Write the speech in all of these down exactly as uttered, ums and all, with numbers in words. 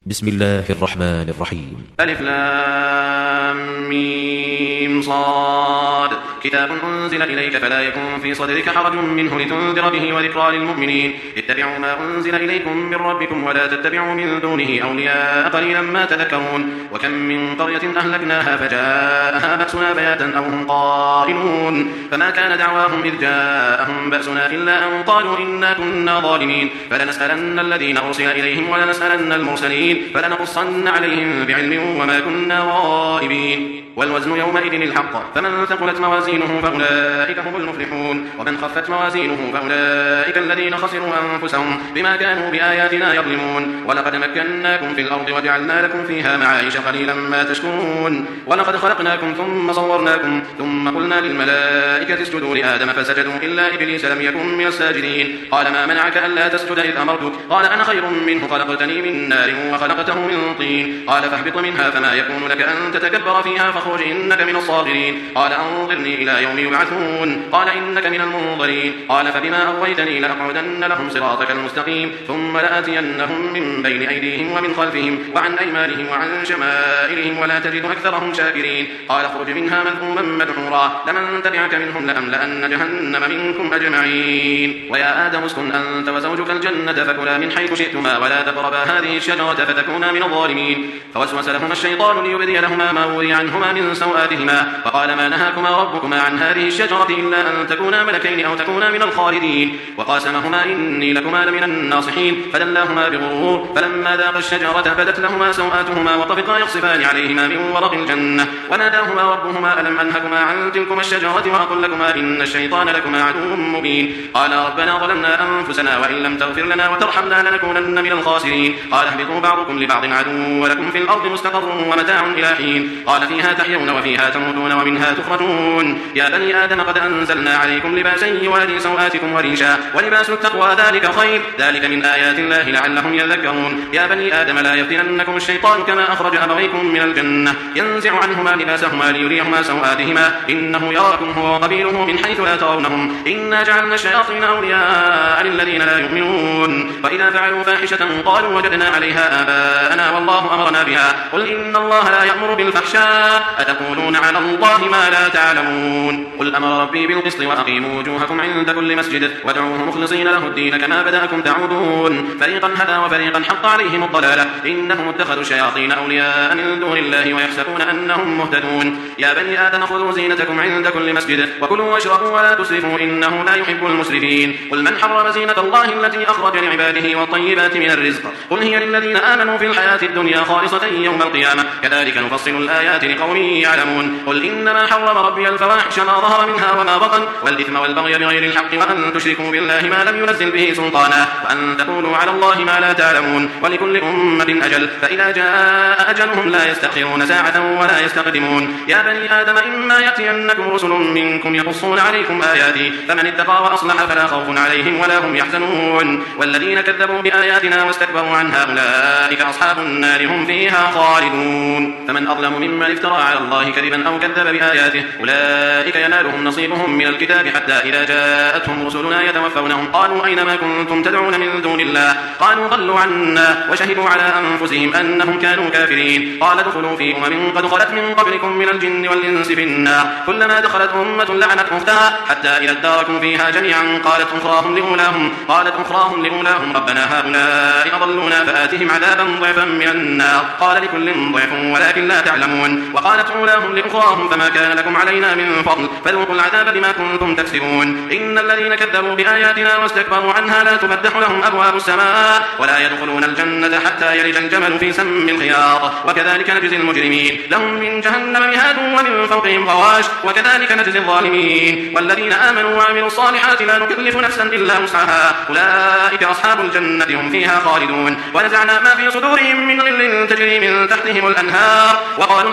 بسم الله الرحمن الرحيم. ألف لام ميم صاد كتاب أنزل إليك فلا يكن في صدرك حرج منه لتنذر به وذكرى للمؤمنين. اتبعوا ما أنزل إليكم من ربكم ولا تتبعوا من دونه أولياء قليلا ما تذكرون. وكم من قرية أهلكناها فجاءها بأسنا بياتا أو هم قائلون فما كان دعواهم إذ جاءهم بأسنا إلا أن قالوا إنا كنا ظالمين. فلنسألن الذين أرسل إليهم ولنسألن المرسلين فلنقصن عليهم بعلم وما كنا غائبين. والوزن يومئذ الحق فمن ثقلت موازينه فأولئك هم المفلحون ومن خفت موازينه فأولئك الذين خسروا أنفسهم بما كانوا بآياتنا يظلمون. ولقد مكناكم في الأرض وجعلنا لكم فيها معايش قليلا ما تشكرون. ولقد خلقناكم ثم صورناكم ثم قلنا للملائكة اسجدوا لآدم فسجدوا إلا إبليس لم يكن من الساجدين. قال ما منعك ألا تسجد إذ أمرتك؟ قال أنا خير منه خلقتني من نار وخلقته من طين. قال فاهبط منها فما يكون لك أن تتكبر فيها فاخرج إنك من الصاغرين. قال أنظرني إلى يوم يبعثون. قال إنك من المنظرين. قال فبما أغويتني لأقعدن لهم صراطك المستقيم ثم لآتينهم من بين أيديهم ومن خلفهم وعن أيمانهم وعن شمائلهم ولا تجد أكثرهم شاكرين. قال اخرج منها مذءوما مدحورا لمن تبعك منهم لأملأن جهنم منكم أجمعين. ويا آدم اسكن أنت وزوجك الجنة فكلا من حيث شئتما ولا تقربا هذه الشجرة فتكونا من الظالمين. فوسوس لهما الشيطان ليبدي لهما ما وري عنهما من سوآتهما فقال ما نهاكما ربكما عن هذه الشجرة إلا أن تكونا ملكين أو تكونا من الخالدين. وقاسمهما إني لكما لمن الناصحين فدلاهما بغرور فلما ذاقا الشجرة بدت لهما سوآتهما وطفقا يخصفان عليهما من ورق الجنة وناداهما ربهما ألم أنهكما عن تلكما الشجرة وأقل لكما إن الشيطان لكما عدو مبين. قال ربنا ظلمنا أنفسنا وإن لم تغفر لنا وترحمنا لنكونن من الخاسرين. قال اهبطوا بعضكم لبعض عدو ولكم في الأرض مستقر ومتاع إلى حين. قال فيها تحيون وفيها تموتون ومنها تخرجون. يا بني آدم قد أنزلنا عليكم لباسا يواري سوآتكم وريشا ولباس التقوى ذلك خير ذلك من آيات الله لعلهم يذكرون. يا بني آدم لا يفتننكم الشيطان كما أخرج أبويكم من الجنة ينزع عنهما لباسهما ليريهما سوآتهما إنه يراكم هو وقبيله من حيث لا ترونهم إنا جعلنا الشياطين أولياء للذين لا يؤمنون. وإذا فعلوا فاحشة قالوا وجدنا عليها آباءنا والله أمرنا بها قل إن الله لا يأمر بالفحشاء أتقولون على الله ما لا تعلمون. قل أمر ربي بالقسط وأقيموا وجوهكم عند كل مسجد وادعوه مخلصين له الدين كما بدأكم تعودون. فريقا هدى وفريقا حق عليهم الضلالة إنهم اتخذوا الشياطين أولياء من دون الله ويحسبون أنهم مهتدون. يا بني آدم خذوا زينتكم عند كل مسجد وكلوا واشربوا ولا تسرفوا إنه لا يحب المسرفين. قل من حرم زينة الله التي أخرج لعباده والطيبات من الرزق قل هي للذين آمنوا في الحياة الدنيا خالصة يوم القيامة كذلك نفصل الآيات لقوم يعلمون. قل إنما حرم ربي الفواحش ما ظهر منها وما بطن والإثم والبغي بغير الحق وأن تشركوا بالله ما لم ينزل به سلطانا وأن تقولوا على الله ما لا تعلمون. ولكل أمة أجل فإذا جاء أجلهم لا يستأخرون ساعة ولا يستقدمون. يا بني آدم إما يأتينكم رسل منكم يقصون عليكم آياتي فمن اتقى وأصلح فلا خوف عليهم ولا هم يحزنون. والذين كذبوا بآياتنا واستكبروا عنها أولئك أصحاب النار هم فيها خالدون. فمن أظلم ممن افترى على الله كذبا أو كذب بآياته أولئك ينالهم نصيبهم من الكتاب حتى إذا جاءتهم رسلنا يتوفونهم قالوا أين ما كنتم تدعون من دون الله قالوا ضلوا عنا وشهدوا على أنفسهم أنهم كانوا كافرين. قال ادخلوا في أمم قد خلت من قبلكم من الجن والإنس في النار كلما دخلت أمة لعنت أختها حتى إذا اداركوا فيها جميعا قالت أخراهم لأولاهم قالت أخراهم لأولاهم ربنا هؤلاء أضلونا فآتهم عذابا ضعفا من النار قال لكل ضعف ولكن لا تعلمون. وقالت أولاهم لأخراهم فما كان لكم علينا من فضل فذوقوا العذاب بما كنتم تكسبون. إن الذين كذبوا بآياتنا واستكبروا عنها لا تفتح لهم أبواب السماء ولا يدخلون الجنة حتى يلج الجمل في سم الخياط وكذلك نجزي المجرمين. لهم من جهنم مهاد ومن فوقهم غواش وكذلك نجزي الظالمين. والذين آمنوا وعملوا الصالحات لا نكلف نفسا إلا وسعها أولئك أصحاب الجنة هم فيها خالدون. ونزعنا ما في صدورهم من غل تجري من تحتهم الأنهار وقالوا الحمد لله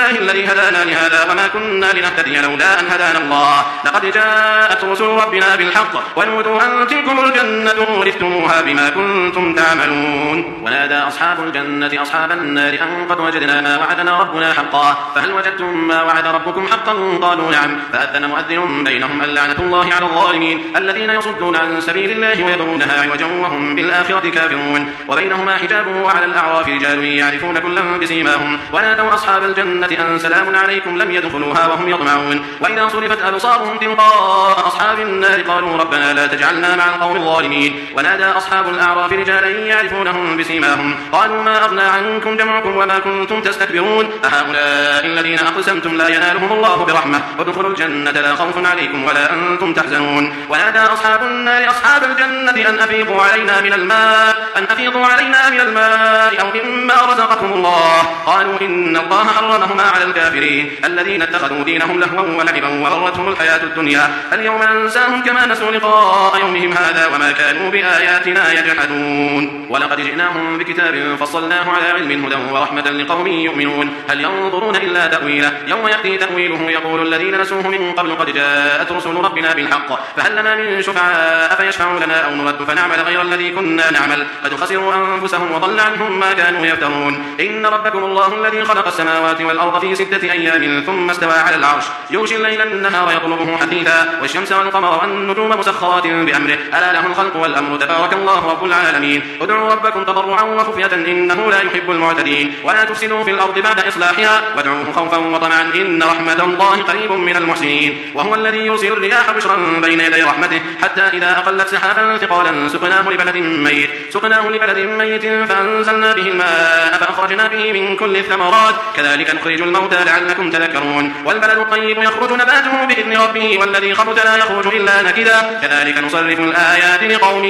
لله الذي هدانا لهذا وما كنا لنهتدي لولا أن هدانا الله لقد جاءت رسل ربنا بالحق ونودوا أن تلكم الجنة ورثتموها بما كنتم تعملون. ونادى أصحاب الجنة أصحاب النار أن قد وجدنا ما وعدنا ربنا حقا فهل وجدتم ما وعد ربكم حقا قالوا نعم فأذن مؤذن بينهم اللعنة الله على الظالمين الذين يصدون عن سبيل الله ويبغونها عوجا وهم بالآخرة كافرون. وبينهما حجاب وعلى الأعراف رجال يعرفون كلا بسيماهم ونادوا أصحاب الجنة أن سلام عليكم لم يدخلوها وهم يطمعون. وإذا صرفت أبصارهم تلقاء أصحاب النار قالوا ربنا لا تجعلنا مع القوم الظالمين. ونادى أصحاب الأعراف رجالا يعرفونهم بسيماهم قالوا ما أغنى عنكم جمعكم وما كنتم تستكبرون أهؤلاء الذين أقسمتم لا ينالهم الله برحمة ادخلوا الجنة لا خوف عليكم ولا أنتم تحزنون. ونادى أصحاب النار أصحاب الجنة أن أفيضوا علينا من الماء أن أفيضوا علينا من الماء أو مما رزقكم الله قالوا إن الله حرمهما على الكافرين الذين اتخذوا دينهم لهوا ولعبا وغرتهم الحياة الدنيا اليوم ننساهم كما نسوا لقاء يومهم هذا وما كانوا بآياتنا يجحدون. ولقد جئناهم بكتاب فصلناه على علم هدى ورحمة لقوم يؤمنون هل ينظرون إلا تأويله يوم يأتي تأويله يقول الذين نسوه من قبل قد جاءت رسل ربنا بالحق فهل لنا من شفعاء فيشفعوا لنا أو نرد فنعمل غير الذي كنا نعمل قد خسروا أنفسهم وضل عنهم ما كانوا يفترون. إن ربكم الله الذي خلق السماوات والأرض في ستة أيام ثم استوى على العرش يغشي الليل النهار يطلبه حثيثا والشمس والقمر والنجوم مسخرات بأمره ألا له الخلق والأمر تبارك الله رب العالمين. ادعوا ربكم تضرعا وخفية إنه لا يحب المعتدين ولا تفسدوا في الأرض بعد إصلاحها وادعوه خوفا وطمعا إن رحمة الله قريب من المحسنين. وهو الذي يرسل الرياح بشرا بين يدي رحمته حتى إذا أقلت سحابا ثقالا سقناه لبلد ميت سقناه لبلد ميت فأنزلنا به الماء فأخرجنا به من كل الثمرات كذلك نخرج الموتى لعلكم تذكرون. والبلد الطيب يخرج نباته بإذن ربه والذي خبث لا يخرج إلا نكدا كذلك نصرف الآيات لقوم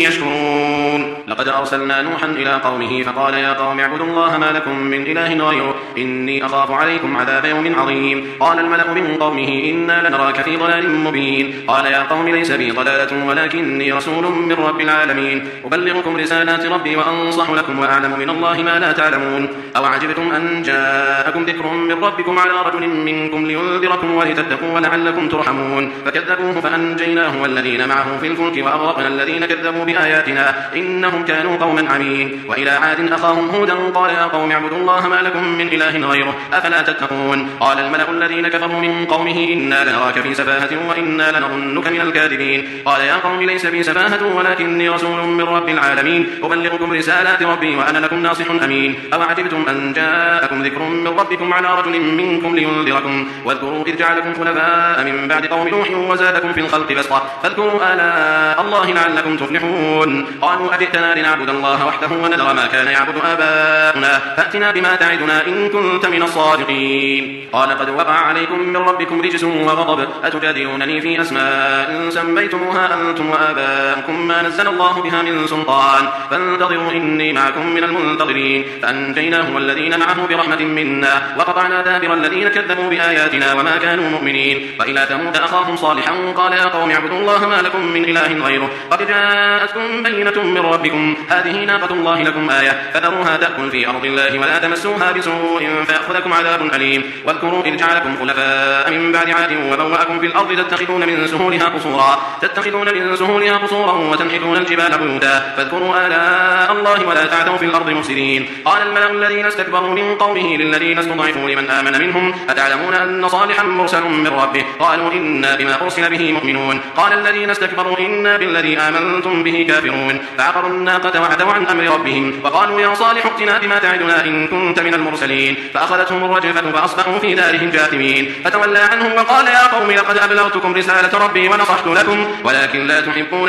يشكرون. لقد أرسلنا نوحا إلى قومه فقال يا قوم اعبدوا الله ما لكم من إله غيره إني أخاف عليكم عذاب يوم عظيم. قال الملأ من قومه إنا لنراك في ضلال مبين. قال يا قوم ليس بي ضلالة ولكني رسول من رب العالمين أبلغكم رسالات ربي وأنصح لكم وأعلم من الله ما لا تعلمون. أو عجبتم أن جاءكم ذكر من ربكم على رجل منكم لينذركم ولتتقوا ولعلكم ترحمون فكذبوه فأنجيناه والذين معه في الفلك وأغرقنا الذين كذبوا بآياتنا إنهم كانوا قوما عمين. وإلى عاد أخاهم هودا قال يا قوم اعبدوا الله ما لكم من إله غيره أفلا تتقون. قال الملأ الذين كفروا من قومه إنا لنراك في سفاهة وإنا لنظنك من الكاذبين. قال يا قوم ليس بي سفاهة ولكني رسول من رب العالمين أبلغكم رسالات ربي وأنا لكم ناصح أمين. أو عجبتم أن جاءكم ذكر من ربكم على رجل منكم لينذركم واذكروا إذ جعلكم خلفاء من بعد قوم نوح وزادكم في الخلق بسطة فاذكروا آلاء الله لعلكم تفلحون. قالوا أجئتنا لنعبد الله وحده ونذر ما كان يعبد آباؤنا فأتنا بما تعدنا إن كنت من الصادقين. قال قد وقع عليكم من ربكم رجس وغضب أتجادلونني في أسماء سميتموها أنتم وآباؤكم ما نزل الله بها من سلطان فانتظروا إني معكم من المنتظرين. فأنجيناه والذين معه برحمة منا وقطعنا دابر الذين كذبوا بآياتنا وما كانوا مؤمنين. وإلى ثمود أخاهم صالحا قال يا قوم اعبدوا الله ما لكم من إله غيره قد جاءتكم بينة من ربكم هذه ناقة الله لكم آية فذروها تأكل في أرض الله ولا تمسوها بسوء فيأخذكم عذاب أليم. واذكروا إذ جعلكم خلفاء من بعد عاد وبوأكم في الأرض تتخذون من سهولها قصورا تتخذون من سهولها قصورا وتنحتون الجبال بيوتا فاذكروا آلاء الله ولا تعثوا في الأرض مفسدين. قال الملأ الذين استكبروا من قومه للذين استضعفوا لمن آمن منهم أتعلمون أن صالحا مرسل من ربه قالوا إنا بما أرسل به مؤمنون. قال الذين استكبروا إنا بالذي آمنتم به كافرون. فعقروا الناقة وعتوا عن أمر ربهم وقالوا يا صالح ائتنا بما تعدنا إن كنت من المرسلين فأخذتهم الرجفة فأصبحوا في دارهم جاثمين. فتولى عنهم وقال يا قوم لقد أبلغتكم رسالة ربي ونصحت لكم ولكن لا تحبون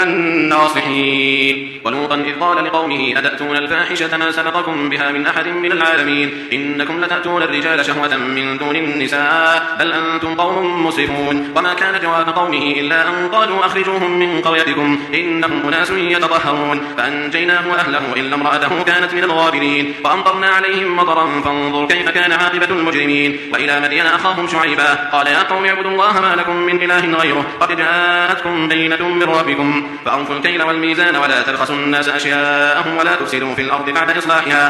الناصحين. ولوطا إذ قال لقومه أتأتون الفاحشة ما سبقكم بها من أحد من العالمين إنكم لتأتون الرجال شهوة من دون النساء بل أنتم قوم مسرفون. وما كان جواب قومه إلا أن قالوا أخرجوهم من قريتكم إنهم أناس يتطهرون. فأنجيناه وأهله إلا امرأته كانت من الغابرين فأمطرنا عليهم مطرا فانظر كيف كان عاقبة المجرمين. وإلى مدين أخاهم شعيبا قال يا قوم اعبدوا الله ما لكم من إله غيره قد جاءتكم بينة من ربكم فأوفوا الكيل والميزان ولا تبخسوا الناس أشياءهم ولا تفسدوا في الأرض بعد إصلاحها ذلكم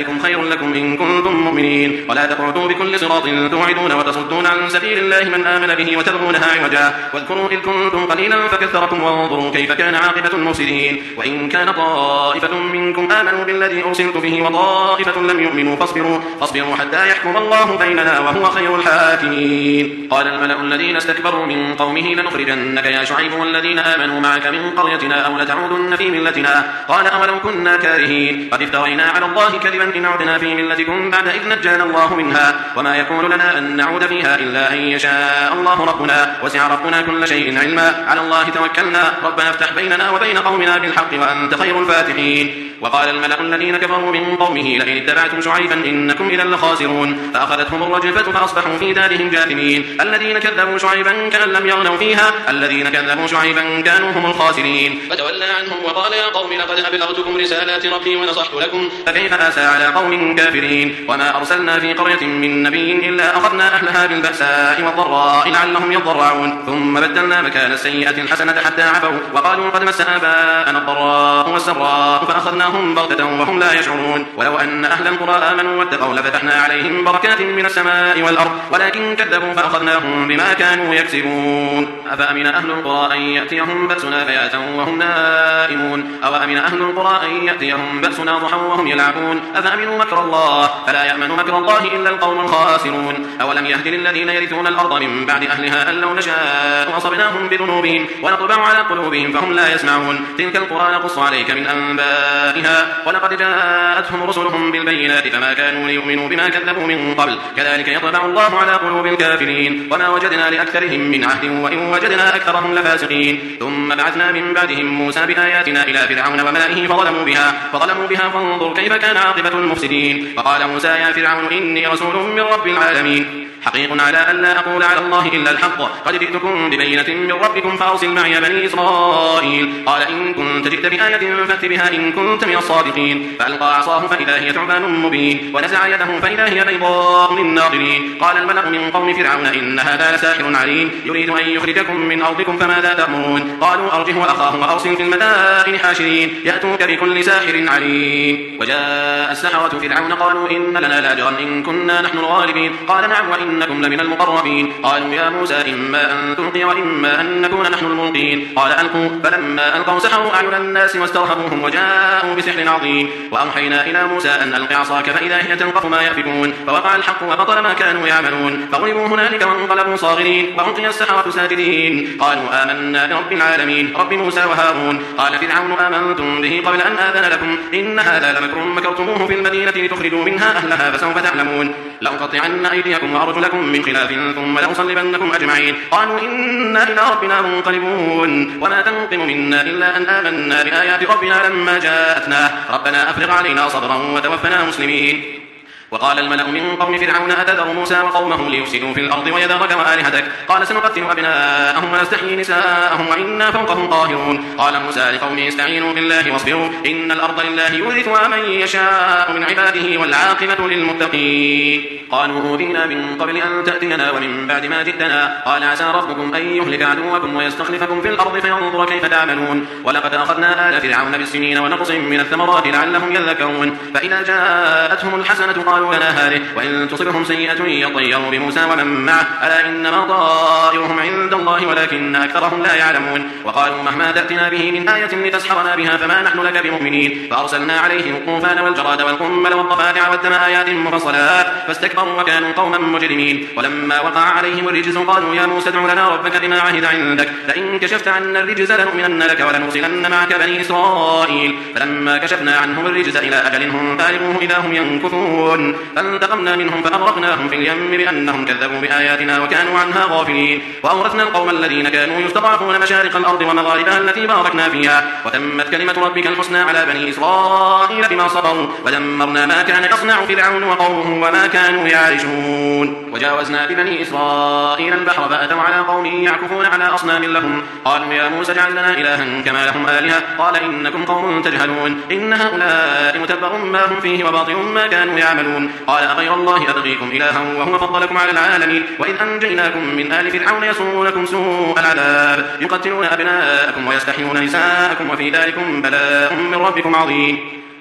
ذلكم خير لكم إن كنتم مؤمنين. ولا تقعدوا بكل صراط توعدون وتصدون عن سبيل الله من آمن به وتبغونها عوجا واذكروا إذ كنتم قليلا فكثركم وانظروا كيف كان عاقبة المفسدين. وإن كان طائفة منكم آمنوا بالذي أرسلت به وطائفة لم يؤمنوا فاصبروا, فاصبروا حتى يحكم الله بيننا وهو خير الحاكمين. قال الملأ الذين استكبروا من قومه لنخرجنك يا شعيب والذين آمنوا معك من قريتنا أو لتعودن في ملتنا. قال أولو كنا كارهين قد افترينا على الله كذبا إن عدنا في ملتكم بعد إذ نجانا الله منها وما يكون لنا أن نعود فيها إلا أن يشاء الله ربنا وسع ربنا كل شيء علما. على الله توكلنا ربنا افتح بيننا وبين قومنا بالحق وأنت خير الفاتحين. وقال الملأ الذين كفروا من قومه لئن اتبعتم شعيبا إنكم إذا لخاسرون فأخذتهم الرجفة فأصبحوا في دارهم جاثمين. الذين كذبوا شعيبا كأن لم يغنوا فيها الذين كذبوا شعيبا كانوا هم الخاسرين. فتولى عنهم وقال يا قوم لقد أبلغتكم رسالات ربي ونصحت لكم فكيف آسى على قوم كافرين. وما أرسلنا في قرية من نبي إلا أخذنا أهلها بالبأساء والضراء لعلهم يضرعون ثم بدلنا مكان السيئة الحسنة حتى عفوا وقالوا قد مس آباءنا الضراء والسراء فأخذناهم بغتة وهم لا يشعرون. ولو أن أهل القرى آمنوا واتقوا لفتحنا عليهم بركات من السماء والأرض ولكن كذبوا فأخذناهم بما كانوا يكسبون. أفأمن أهل القرى أن يأتيهم بأسنا بياتا وهم نائمون أو أمن أهل القرى أن يأتيهم بأسنا ضحى وهم يلعبون أفأمنوا مكر الله فلا يأمن مكر الله إلا القوم الخاسرون. أولم يهد للذين يرثون الأرض من بعد أهلها أن لو نشاء أصبناهم بذنوبهم ونطبع على قلوبهم فهم لا يسمعون. تلك القرى نقص عليك من أنبائها ولقد جاءتهم رسلهم بالبينات فما كانوا ليؤمنوا بما كذبوا من قبل كذلك يطبع الله على قلوب الكافرين. وما وجدنا لأكثرهم من عهد وإن وجدنا أكثرهم لفاسقين. ثم بعثنا من بعدهم موسى بآياتنا إلى فرعون وملئه فظلموا بها, فظلموا بها فانظر كيف كان عاقبة المفسدين. فقال موسى يا فرعون إني رسول من رب العالمين حقيق على أن لا أقول على الله إلا الحق قد جئتكم ببينة من ربكم فأرسل معي بني إسرائيل. قال إن كنت جئت بآية فأت بها إن كنت من الصادقين. فألقى عصاه فإذا هي ثعبان مبين ونزع يده فإذا هي بيضاء للناظرين. قال الملأ من قوم فرعون إن هذا لساحر عليم يريد أن يخرجكم من أرضكم فماذا تأمرون. قالوا أرجه وأخاه وأرسل في المدائن حاشرين يأتوك بكل ساحر عليم. وجاء السحرة فرعون قالوا إن لنا لأجرا إن كنا نحن الغالبين. قال نعم وإنكم لمن المقربين. قالوا يا موسى إما أن تلقي وإما أن نكون نحن الملقين. قال ألقوا فلما ألقوا سحروا أعين الناس واسترهبوهم وجاءوا بسحر عظيم. وأوحينا إلى موسى أن ألق عصاك فإذا هي تلقف ما يأفكون فوقع الحق وبطل ما كانوا يعملون فغلبوا هنالك وانقلبوا صاغرين وألقي السحرة ساجدين. قالوا آمنا برب العالمين رب موسى وهارون. قال فرعون آمنتم به قبل أن آذن لكم إن هذا لمكر مكرتموه في المدينة لتخرجوا منها أهلها فسوف تعلمون. لأقطعن أيديكم وأرجلكم من خلاف ثم لأصلبنكم أجمعين. قالوا إنا إلى ربنا منقلبون وما تنقم منا إلا أن آمنا بآيات ربنا لما جاءتنا ربنا أفرغ علينا صبرا وتوفنا مسلمين. وقال الملأ من قوم فرعون أتذر موسى وقومه ليفسدوا في الأرض ويذرك وآلهتك قال سنقتل أبناءهم ونستحيي نساءهم وإنا فوقهم قاهرون. قال موسى لقومه استعينوا بالله واصبروا إن الأرض لله يورثها من يشاء من عباده والعاقبة للمتقين. قالوا أوذينا من قبل أن تأتينا ومن بعد ما جئتنا قال عسى ربكم أن يهلك عدوكم ويستخلفكم في الأرض فينظر كيف تعملون. ولقد أخذنا آل فرعون بالسنين ونقص من الثمرات لعلهم يذكرون. فإذا جاءتهم الحسنة قالوا لنا هذه وإن تصبهم سيئة يطيروا بموسى ومن معه ألا إنما طائرهم عند الله ولكن أكثرهم لا يعلمون. وقالوا مهما تأتنا به من آية لتسحرنا بها فما نحن لك بمؤمنين. فأرسلنا عليهم الطوفان والجراد والقمل والضفادع والدم آيات مفصلات فاستكبروا وكانوا قوما مجرمين. ولما وقع عليهم الرجز قالوا يا موسى ادع لنا ربك بما عهد عندك لئن كشفت عنا الرجز لنؤمنن لك ولنرسلن معك بني إسرائيل. فلما كشفنا عنهم الرجز إلى أجل هم بالغوه إذا هم ينكثون فانتقمنا منهم فأغرقناهم في اليم بأنهم كذبوا بآياتنا وكانوا عنها غافلين. وأورثنا القوم الذين كانوا يستضعفون مشارق الأرض ومغاربها التي باركنا فيها وتمت كلمة ربك الحسنى على بني إسرائيل بما صبروا ودمرنا ما كان يصنع فرعون وقومه وما كانوا يعرشون. وجاوزنا ببني إسرائيل البحر فأتوا على قوم يعكفون على أصنام لهم قالوا يا موسى اجعل لنا إلها كما لهم آلهة قال إنكم قوم تجهلون إن هؤلاء متبر ما هم فيه وباطل ما كانوا يعملون. قال أغير الله أبغيكم إلها وهو فضلكم على العالمين وإذ أنجيناكم من آل فرعون يسومونكم سوء العذاب يقتلون أبناءكم ويستحيون نساءكم وفي ذلكم بلاء من ربكم عظيم.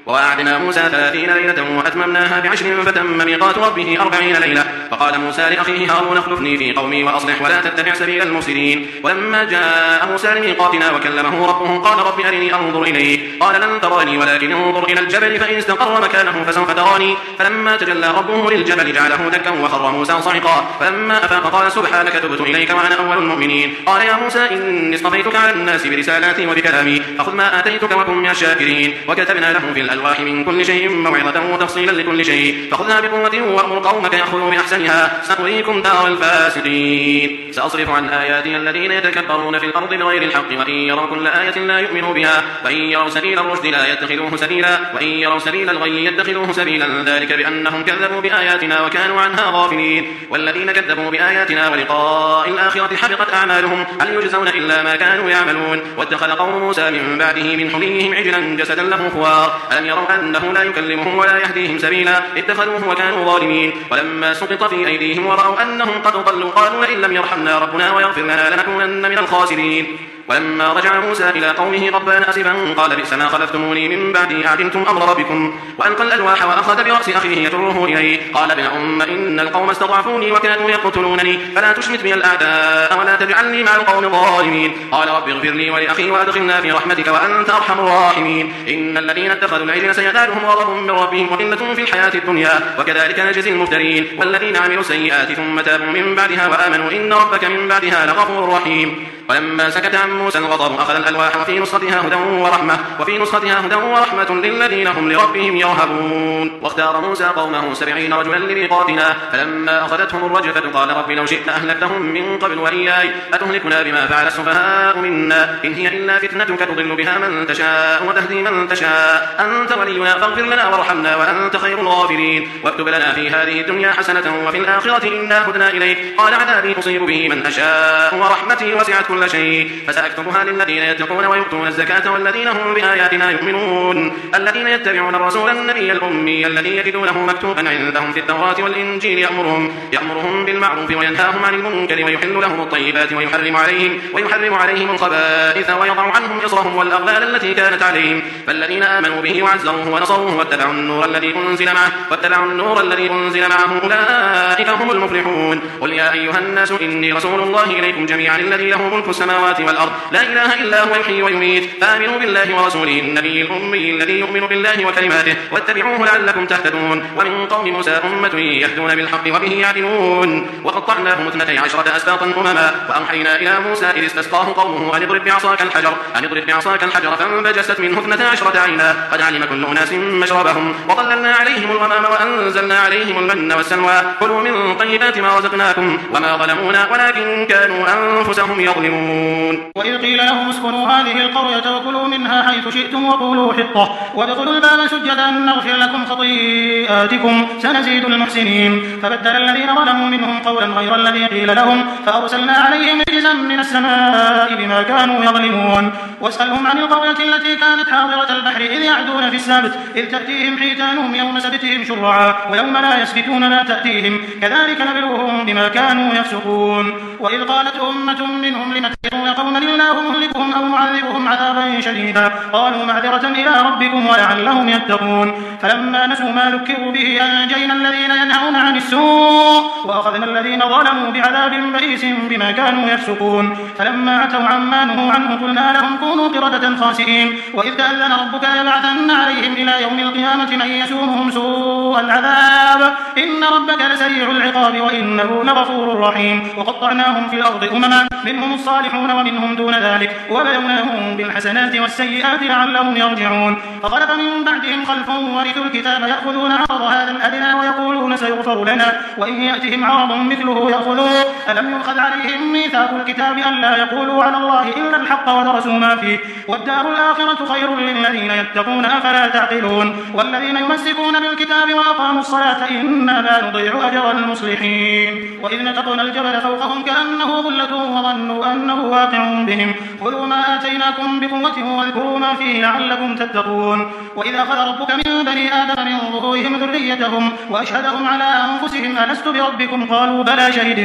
ووعدنا موسى ثلاثين ليلة وأتممناها بعشر فتم ميقات ربه أربعين ليلة. فقال موسى لأخيه هارون اخلفني في قومي وأصلح ولا تتبع سبيل المفسدين. ولما جاء موسى لميقاتنا وكلمه ربه قال رب أرني أنظر إليه. قال لن تراني ولكن انظر إلى الجبل فإن استقر مكانه فسوف تراني. فلما تجلى ربه للجبل جعله دكا وخر موسى صعقا. فلما أفاق قال سبحانك تبت إليك وأنا أول المؤمنين. قال يا موسى إني اصطفيتك على الناس برسالاتي وبكلامي فخذ ما آتيتك وكن من الشاكرين. وكتبنا له في الألواح من كل شيء موعظة وتفصيلا لكل شيء فخذها بقوة وأمر قومك يأخذوا بأحسنها سأريكم دار الفاسقين. سأصرف عن آياتي الذين يتكبرون في الأرض بغير الحق وإن يروا كل آية لا يؤمنوا بها وإن يروا سبيل الرشد لا يتخذوه سبيلا وإن يروا سبيل الغي يتخذوه سبيلا ذلك بأنهم كذبوا بآياتنا وكانوا عنها غافلين. والذين كذبوا بآياتنا ولقاء الآخرة حبطت أعمالهم هل يجزون إلا ما كانوا يعملون. واتخذ قوم موسى من بعده من حليهم عجلا جسدا له خوار ألم يروا أنه لا يكلمهم ولا يهديهم سبيلا اتخذوه وكانوا ظالمين. ولما سقط في أيديهم ورأوا أنهم قد ضلوا قالوا لئن لم يرحمنا ربنا ويغفر لنا لنكونن من الخاسرين. ولما رجع موسى إلى قومه غضبان أسفا قال بئس ما خلفتموني من بعدي أعجلتم أمر ربكم. وألقى الألواح وأخذ برأس أخيه يجره إليه قال ابن أم إن القوم استضعفوني وكانوا يقتلونني فلا تشمت بي الأعداء ولا تجعلني مع القوم الظالمين. قال رب اغفر لي ولأخي وأدخلنا في رحمتك وأنت أرحم الراحمين. إن الذين اتخذوا العجل سينالهم غضب من ربهم وذلة في الحياة الدنيا وكذلك نجزي المفترين. والذين عملوا السيئات ثم تابوا من بعدها وآمنوا إن ربك من بعدها لغفور رحيم. ولما سكت عن موسى الغضب أخذ الألواح وفي نسختها هدى ورحمة وفي نسختها هدى ورحمة للذين هم لربهم يرهبون. واختار موسى قومه سبعين رجلا لميقاتنا فلما أخذتهم الرجفة قال رب لو شئت أهلكتهم من قبل وإياي أتهلكنا بما فعل السفهاء منا إن هي إلا فتنتك تضل بها من تشاء وتهدي من تشاء أنت ولينا فاغفر لنا وارحمنا وأنت خير الغافرين. واكتب لنا في هذه الدنيا حسنة وفي الآخرة إنا هدنا إليك. قال عذابي أصيب به من أشاء ورحمتي وسعت كل شيء فسأكتبها للذين يتقون ويؤتون الزكاة والذين هم بآياتنا يؤمنون. الذين يتبعون الرسول النبي الأمي الذي يجدونه مكتوبا عندهم في التوراة والإنجيل يأمرهم, يأمرهم بالمعروف وينهاهم عن المنكر ويحل لهم الطيبات ويحرم عليهم, ويحرم عليهم الخبائث ويضع عنهم إصرهم والأغلال التي كانت عليهم. فالذين آمنوا به وعزروه ونصروه واتبعوا النور الذي أنزل معه واتبعوا النور الذي أنزل معه أولئك هم المفلحون. قل يا أيها الناس إني رسول الله إليكم جميعا الذي له ملك السماوات والأرض لا إله إلا هو يحيي ويميت فآمنوا بالله ورسوله النبي الأمي الذي يؤمن بالله وكلماته واتبعوه لعلكم تهتدون. ومن قوم موسى أمة يهدون بالحق وبه يعدلون. وقطعناهم اثنتي عشرة أسباطا أمما وأوحينا إلى موسى إذ استسقاه قومه أن اضرب بعصاك الحجر أن اضرب بعصاك الحجر فانبجست منه اثنتا عشرة عينا قد علم كل أناس مشربهم وظللنا عليهم الغمام وأنزلنا عليهم المن والسلوى كلوا من طيبات ما رزقناكم وما ظلمونا ولكن كانوا أنفسهم يظلمون. وإذ قيل لهم اسكنوا هذه القرية وكلوا منها حيث شئتم وقولوا حطة وادخلوا الباب سجدا نغفر لكم خطيئاتكم سنزيد المحسنين. فبدل الذين ظلموا منهم قولا غير الذي قيل لهم فأرسلنا عليهم رجزا من السماء بما كانوا يظلمون. واسألهم عن القرية التي كانت حاضرة البحر إذ يعدون في السبت إذ تأتيهم حيتانهم يوم سبتهم شرعا ويوم لا يسبتون لا تأتيهم كذلك نبلوهم بما كانوا يفسقون. وإذ قالت أمة منهم لم تتقون قوما الله مهلكهم أو معذبهم عذابا شديدا قالوا معذرة إلى ربكم ولعلهم يتقون. فلما نسوا ما ذكروا به أنجينا الذين ينهون عن السوء وأخذنا الذين ظلموا بعذاب بئيس بما كانوا يفسقون. فلما عتوا عما نهوا عنه قلنا لهم كونوا قردة خاسئين. وإذ تأذن ربك ليبعثن عليهم إلى يوم القيامة من يسومهم سوء العذاب إن ربك لسريع العقاب وإنه لغفور رحيم. وقطعناهم في الأرض أمما منهم الصالحون ومنهم دون ذلك وبلوناهم بالحسنات والسيئات لعلهم يرجعون. فخلف من بعدهم خلف ورثوا الكتاب يأخذون عرض هذا الأدنى ويقولون سيغفر لنا وإن يأتهم عرض مثله يأخذوه. ألم يؤخذ عليهم ميثاق الكتاب ألا يقولوا على الله إلا الحق ودرسوا ما فيه والدار الآخرة خير للذين يتقون أفلا تعقلون. والذين يمسكون بالكتاب وأقاموا الصلاة إنا لا نضيع أجر المصلحين. وإذ نتقنا الجبل فوقهم كأنه ظلة وظنوا أنه واقع بهم خذوا ما آتيناكم بقوة واذكروا ما فيه لعلكم تتقون. وإذا أخذ ربك من بني آدم من ظهورهم ذريتهم وأشهدهم على أنفسهم ألست بربكم قالوا بلى شهدنا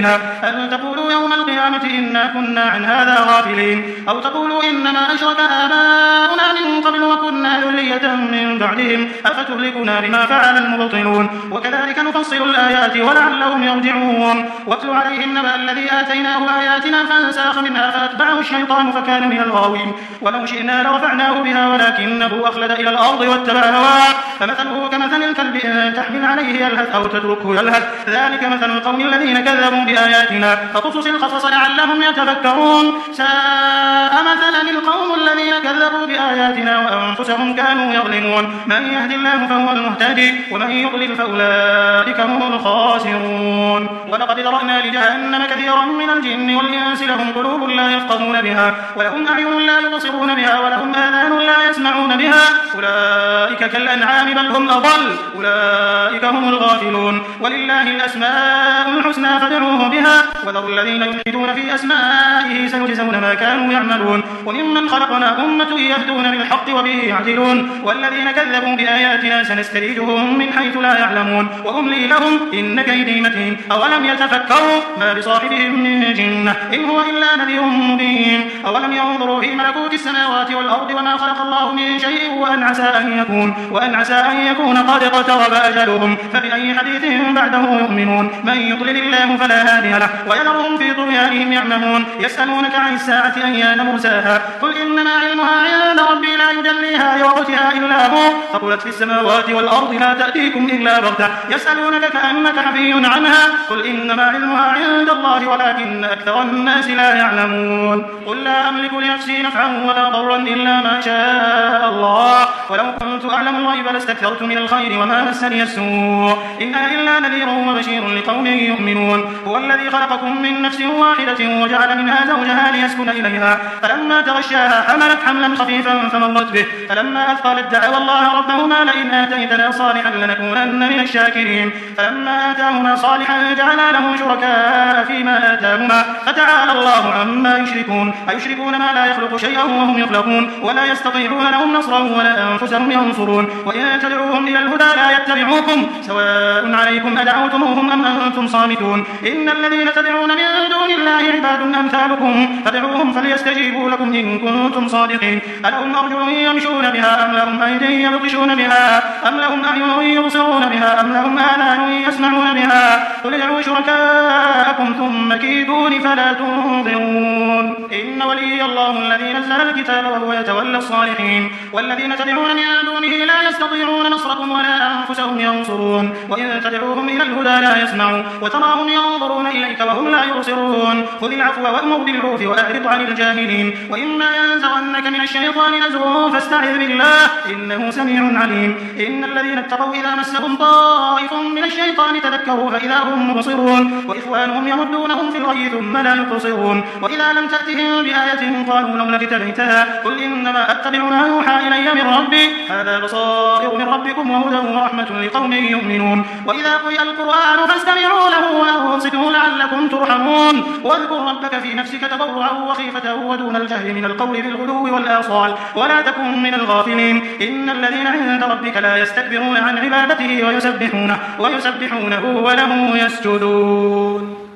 أن تقولوا يوم القيامة إنا كنا عن هذا غافلين أو تقولوا إنما أشرك آباؤنا من قبل وكنا ذرية من بعدهم أفتهلكنا بما فعل المبطلون وكذلك نفصل الآيات ولعلهم يرجعون واتل عليهم نبأ الذي آتيناه آياتنا فانسلخ منها فأتبعه الشيطان فكان من الغاوين ولو شئنا لرفعناه بها ولكنه أخلد إلى الأرض واتبع هواه فمثله كمثل الكلب إن تحمل عليه يلهث أو تتركه يلهث ذلك مثل القوم الذين كذبوا بآياتنا فقصص القصص لعلهم يتفكرون ساء مثلا القوم الذين كذبوا بآياتنا وأنفسهم كانوا يظلمون من يهد الله فهو المهتدي ومن يضلل فأولئك هم الخاسرون ولقد ذرأنا لجهنم كثيرا من الجن والإنس لهم قلوب لا يفقهون بها ولهم أعين لا يبصرون بها ولهم آذان لا يسمعون بها أولئك كالأنعام بل هم أضل أولئك هم الغافلون ولله الأسماء الحسنى فادعوه بها وذروا الذين يلحدون في أسمائه سيجزون ما كانوا يعملون وممن خلقنا أمة يهدون بالحق وبه يعدلون والذين كذبوا بآياتنا سنستدرجهم من حيث لا يعلمون وأملي لهم إن كيدي متين أولم يتفكروا ما بصاحبهم من جنة إن هو إلا نذير مبين أولم ينظروا في ملكوت السماوات والأرض وما خلق الله من شيء وأن عسى أن يكون وأن عسى أن يكون قد اقترب أجلهم فبأي حديث بعده يؤمنون من يضلل الله فلا هادي له ويذرهم في طغيانهم يعمهون يسألونك عن الساعة أيان مرساها قل إنما علمها عند ربي لا يجليها لوقتها إلا هو ثقلت في السماوات والأرض لا تأتيكم إلا بغتة يسألونك كأنك حفي عنها قل إنما علمها عند الله ولكن أكثر الناس لا يعلمون قل لا أملك لنفسي نفعا ولا ضرا إلا ما شاء الله ولو كنت أعلم الغيب لاستكثرت من الخير وما مسني السوء إن إلا نذير وبشير لقوم يؤمنون هو الذي خلقكم من نفس واحدة وجعل منها زوجها ليسكن إليها فلما تغشاها حملت حملا خفيفا فمرت به فلما أثقلت دعوا الله ربهما لئن آتيتنا صالحا لنكونن من الشاكرين فلما آتاهما صالحا جعلا له شركاء فيما آتاهما فتعالى الله عما يشركون أيشركون ما لا يخلق شيئا وهم يخلقون ولا يستطيعون لهم نصرا ولا أنفسهم ينصرون وإن تدعوهم إلى الهدى لا يتبعوكم سواء عليكم أدعوتموهم أم أنتم صامتون إن الذين تدعون من دون الله عباد أمثالكم فدعوهم فليستجيبوا لكم إن كنتم صادقين ألهم أرجل يمشون بها أم لهم أيدي يبطشون بها أم لهم أعين يبصرون بها أم لهم آذان يسمعون بها قل ادعوا شركاءكم ثم كيدون فلا تنظرون إن ولي الله الذي نزل الكتاب وهو يتولى الصالحين والذين تدعون من دونه لا يستطيعون نصركم ولا أنفسهم ينصرون وإن تدعوهم إلى الهدى لا يسمعوا وتراهم ينظرون إليك وهم لا يبصرون خذ العفو وأمر بالعرف وأعرض عن الجاهلين وإما ينزغنك من الشيطان نزغ فاستعذ بالله إنه سميع عليم إن الذين اتقوا إذا مسهم طائف من الشيطان تذكروا فإذا هم مبصرون وإخوانهم يمدونهم في الغي ثم لا يقصرون وإذا لم تأتهم بآية قالوا لولا اجتبيتها قل إنما أتبع ما يوحى إلي من ربي هذا بصائر من ربكم وهدى ورحمة لقوم يؤمنون وإذا قرئ القرآن فاستمعوا له وأنصتوا لعلكم ترحمون واذكر ربك في نفسك تضرعا وخيفة ودون الجهل من القول بالغدو والآصال ولا تكن من الغافلين إن الذين عند ربك لا يستكبرون عن عبادته ويسبحونه ويسبحونه وله يسجدون.